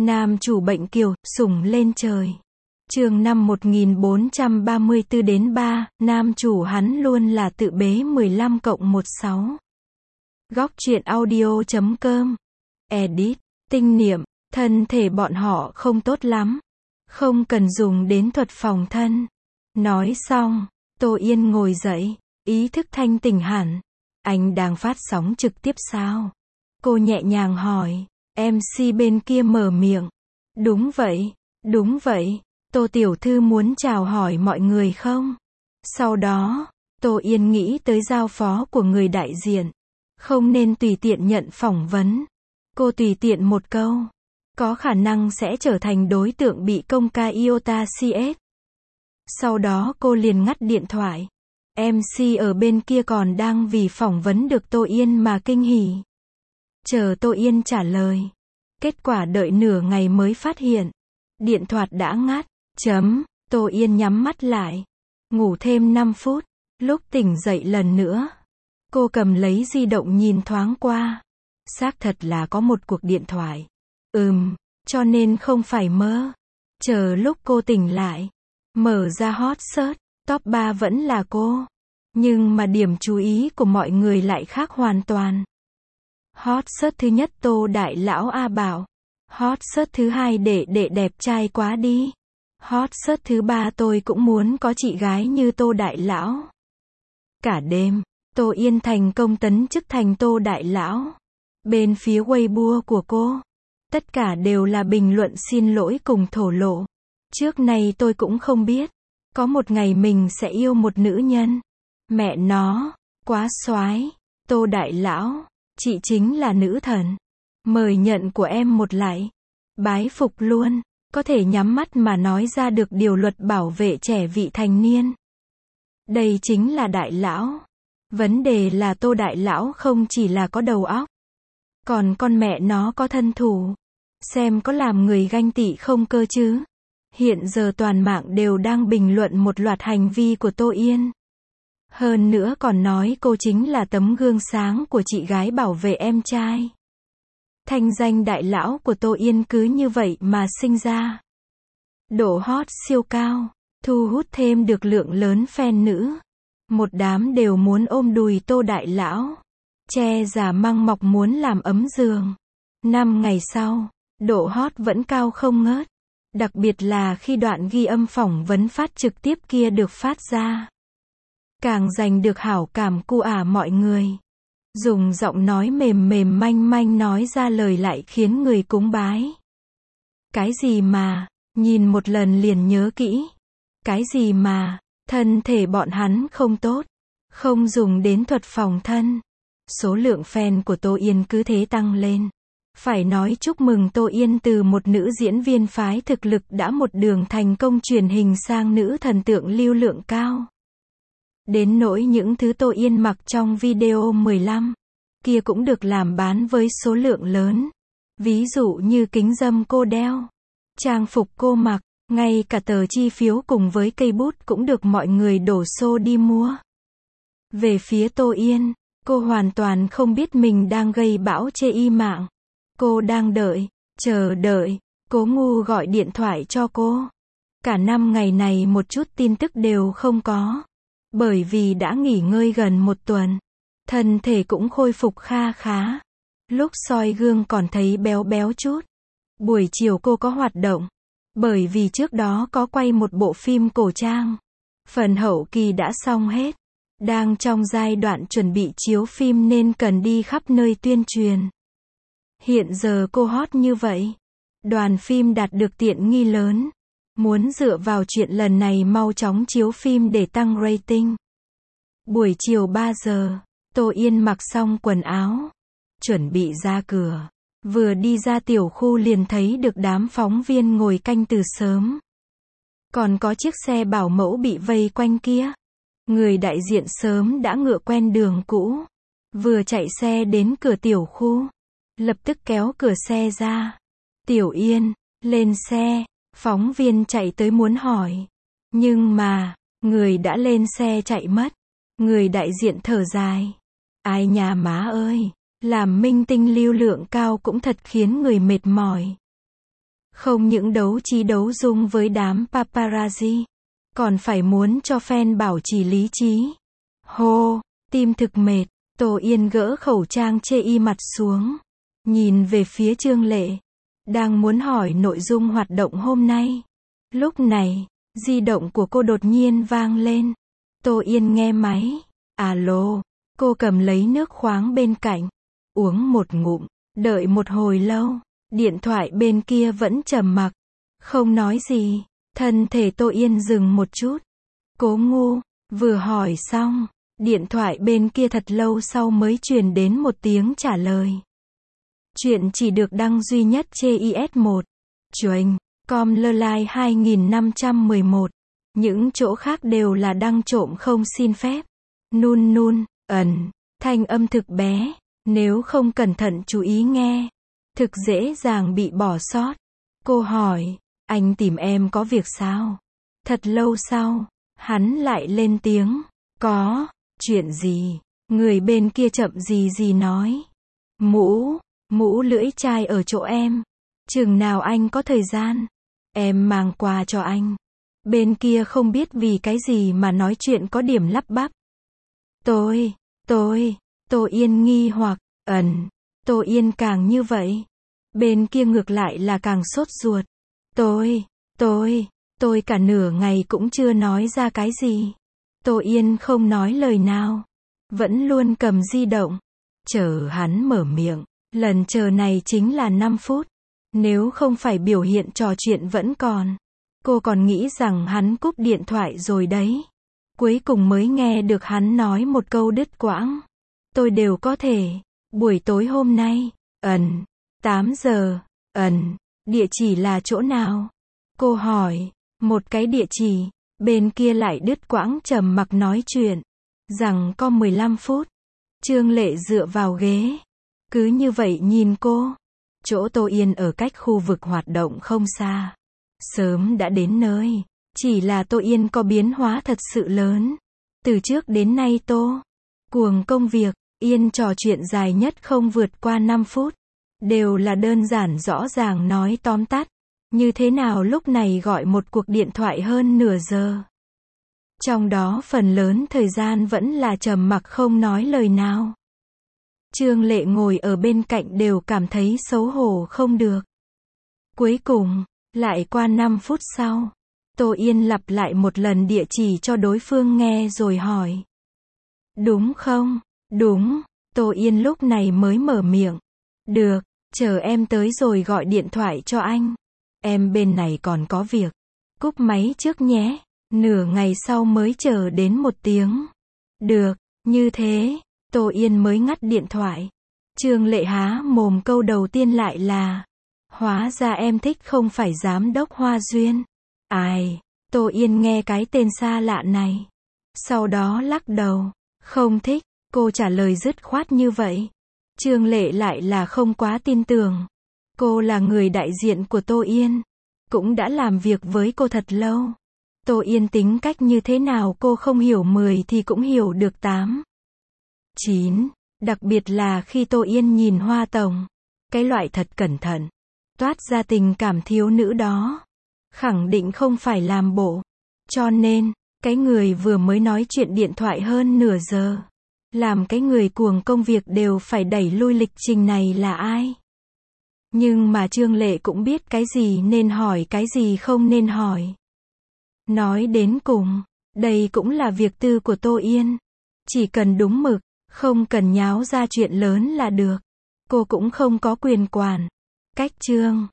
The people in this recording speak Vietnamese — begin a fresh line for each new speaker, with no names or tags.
Nam chủ bệnh kiều, sủng lên trời. Chương năm 1434 đến 3, nam chủ hắn luôn là tự bế 15+16. Góc truyện audio.com. Edit, tinh niệm, thân thể bọn họ không tốt lắm. Không cần dùng đến thuật phòng thân. Nói xong, Tô Yên ngồi dậy, ý thức thanh tỉnh hẳn. Anh đang phát sóng trực tiếp sao? Cô nhẹ nhàng hỏi. MC bên kia mở miệng. Đúng vậy, đúng vậy. Tô tiểu thư muốn chào hỏi mọi người không? Sau đó, Tô Yên nghĩ tới giao phó của người đại diện. Không nên tùy tiện nhận phỏng vấn. Cô tùy tiện một câu. Có khả năng sẽ trở thành đối tượng bị công khai IOTA CS. Sau đó cô liền ngắt điện thoại. MC ở bên kia còn đang vì phỏng vấn được Tô Yên mà kinh hỉ. Chờ Tô Yên trả lời. Kết quả đợi nửa ngày mới phát hiện. Điện thoại đã ngắt. Tô Yên nhắm mắt lại. Ngủ thêm 5 phút. Lúc tỉnh dậy lần nữa. Cô cầm lấy di động nhìn thoáng qua. Xác thật là có một cuộc điện thoại. Cho nên không phải mơ. Chờ lúc cô tỉnh lại. Mở ra hot search. Top 3 vẫn là cô. Nhưng mà điểm chú ý của mọi người lại khác hoàn toàn. Hot search thứ nhất Tô Đại Lão A Bảo. Hot search thứ hai Đệ Đệ đẹp trai quá đi. Hot search thứ ba tôi cũng muốn có chị gái như Tô Đại Lão. Cả đêm, Tô Yên thành công tấn chức thành Tô Đại Lão. Bên phía Weibo của cô, tất cả đều là bình luận xin lỗi cùng thổ lộ. Trước này tôi cũng không biết, có một ngày mình sẽ yêu một nữ nhân. Mẹ nó, quá soái. Tô Đại Lão, chị chính là nữ thần. Mời nhận của em một lại. Bái phục luôn, có thể nhắm mắt mà nói ra được điều luật bảo vệ trẻ vị thành niên. Đây chính là Đại Lão. Vấn đề là Tô Đại Lão không chỉ là có đầu óc, còn con mẹ nó có thân thủ. Xem có làm người ganh tị không cơ chứ. Hiện giờ toàn mạng đều đang bình luận một loạt hành vi của Tô Yên. Hơn nữa còn nói cô chính là tấm gương sáng của chị gái bảo vệ em trai. Thanh danh Đại Lão của Tô Yên cứ như vậy mà sinh ra. Độ hot siêu cao, thu hút thêm được lượng lớn fan nữ. Một đám đều muốn ôm đùi Tô Đại Lão. Che giả măng mọc muốn làm ấm giường. 5 ngày sau, độ hot vẫn cao không ngớt. Đặc biệt là khi đoạn ghi âm phỏng vấn phát trực tiếp kia được phát ra. Càng giành được hảo cảm của mọi người. Dùng giọng nói mềm mềm manh manh nói ra lời lại khiến người cúng bái. Cái gì mà, nhìn một lần liền nhớ kỹ. Cái gì mà, thân thể bọn hắn không tốt. Không dùng đến thuật phòng thân. Số lượng fan của Tô Yên cứ thế tăng lên. Phải nói chúc mừng Tô Yên từ một nữ diễn viên phái thực lực đã một đường thành công truyền hình sang nữ thần tượng lưu lượng cao. Đến nỗi những thứ Tô Yên mặc trong video 15 kia cũng được làm bán với số lượng lớn. Ví dụ như kính râm cô đeo, trang phục cô mặc, ngay cả tờ chi phiếu cùng với cây bút cũng được mọi người đổ xô đi mua. Về phía Tô Yên, cô hoàn toàn không biết mình đang gây bão chê y mạng. Cô đang đợi, chờ đợi, Cố Ngu gọi điện thoại cho cô. Cả 5 ngày này một chút tin tức đều không có. Bởi vì đã nghỉ ngơi gần 1 tuần. Thân thể cũng khôi phục kha khá. Lúc soi gương còn thấy béo béo chút. Buổi chiều cô có hoạt động. Bởi vì trước đó có quay một bộ phim cổ trang. Phần hậu kỳ đã xong hết. Đang trong giai đoạn chuẩn bị chiếu phim nên cần đi khắp nơi tuyên truyền. Hiện giờ cô hot như vậy. Đoàn phim đạt được tiện nghi lớn. Muốn dựa vào chuyện lần này mau chóng chiếu phim để tăng rating. Buổi chiều 3 giờ, Tô Yên mặc xong quần áo. Chuẩn bị ra cửa. Vừa đi ra tiểu khu liền thấy được đám phóng viên ngồi canh từ sớm. Còn có chiếc xe bảo mẫu bị vây quanh kia. Người đại diện sớm đã ngựa quen đường cũ. Vừa chạy xe đến cửa tiểu khu. Lập tức kéo cửa xe ra. Tiểu Yên, lên xe. Phóng viên chạy tới muốn hỏi. Nhưng mà, người đã lên xe chạy mất. Người đại diện thở dài. Ai nhà má ơi, làm minh tinh lưu lượng cao cũng thật khiến người mệt mỏi. Không những đấu trí đấu dũng với đám paparazzi, còn phải muốn cho fan bảo trì lý trí. Hô, tim thực mệt, Tô Yên gỡ khẩu trang che y mặt xuống, nhìn về phía Trương Lệ, đang muốn hỏi nội dung hoạt động hôm nay. Lúc này, di động của cô đột nhiên vang lên. Tô Yên nghe máy. Alo, cô cầm lấy nước khoáng bên cạnh, uống một ngụm, đợi một hồi lâu, điện thoại bên kia vẫn trầm mặc, không nói gì. Thân thể Tô Yên dừng một chút. Cố ngu, vừa hỏi xong, điện thoại bên kia thật lâu sau mới truyền đến một tiếng trả lời. Chuyện chỉ được đăng duy nhất trên IS1. Chuềnh, com lơ lai 2511. Những chỗ khác đều là đăng trộm không xin phép. Nun nun, ẩn, thanh âm thực bé, nếu không cẩn thận chú ý nghe, thực dễ dàng bị bỏ sót. Cô hỏi, anh tìm em có việc sao? Thật lâu sau, hắn lại lên tiếng, có, chuyện gì? Người bên kia chậm gì nói. Mũ lưỡi chai ở chỗ em. Chừng nào anh có thời gian, em mang quà cho anh. Bên kia không biết vì cái gì mà nói chuyện có điểm lắp bắp. Tô Yên nghi hoặc, Tô Yên càng như vậy. Bên kia ngược lại là càng sốt ruột. Tôi cả nửa ngày cũng chưa nói ra cái gì. Tô Yên không nói lời nào, vẫn luôn cầm di động, chờ hắn mở miệng. Lần chờ này chính là 5 phút. Nếu không phải biểu hiện trò chuyện vẫn còn, cô còn nghĩ rằng hắn cúp điện thoại rồi đấy. Cuối cùng mới nghe được hắn nói một câu đứt quãng. Tôi đều có thể. Buổi tối hôm nay, 8 giờ, địa chỉ là chỗ nào? Cô hỏi, một cái địa chỉ, bên kia lại đứt quãng trầm mặc nói chuyện, rằng có 15 phút. Trương Lệ dựa vào ghế, cứ như vậy nhìn cô. Chỗ Tô Yên ở cách khu vực hoạt động không xa, sớm đã đến nơi, chỉ là Tô Yên có biến hóa thật sự lớn. Từ trước đến nay cuồng công việc, Yên trò chuyện dài nhất không vượt qua 5 phút, đều là đơn giản rõ ràng nói tóm tắt. Như thế nào lúc này gọi một cuộc điện thoại hơn nửa giờ. Trong đó phần lớn thời gian vẫn là trầm mặc không nói lời nào. Trương Lệ ngồi ở bên cạnh đều cảm thấy xấu hổ không được. Cuối cùng, lại qua 5 phút sau, Tô Yên lặp lại một lần địa chỉ cho đối phương nghe rồi hỏi. Đúng không? Đúng. Tô Yên lúc này mới mở miệng. Được, chờ em tới rồi gọi điện thoại cho anh. Em bên này còn có việc. Cúp máy trước nhé. Nửa ngày sau mới chờ đến 1 tiếng. Được, như thế, Tô Yên mới ngắt điện thoại. Trương Lệ há mồm câu đầu tiên lại là, hóa ra em thích không phải giám đốc Hoa Duyên. Ai? Tô Yên nghe cái tên xa lạ này. Sau đó lắc đầu, không thích. Cô trả lời dứt khoát như vậy. Trương Lệ lại là không quá tin tưởng. Cô là người đại diện của Tô Yên, cũng đã làm việc với cô thật lâu. Tô Yên tính cách như thế nào cô không hiểu 10 thì cũng hiểu được 8, 9. Đặc biệt là khi Tô Yên nhìn Hoa Tổng, cái loại thật cẩn thận, toát ra tình cảm thiếu nữ đó, khẳng định không phải làm bộ. Cho nên, cái người vừa mới nói chuyện điện thoại hơn nửa giờ, làm cái người cuồng công việc đều phải đẩy lui lịch trình này là ai? Nhưng mà Trương Lệ cũng biết cái gì nên hỏi cái gì không nên hỏi. Nói đến cùng, đây cũng là việc tư của Tô Yên. Chỉ cần đúng mực, không cần nháo ra chuyện lớn là được. Cô cũng không có quyền quản. Cách chương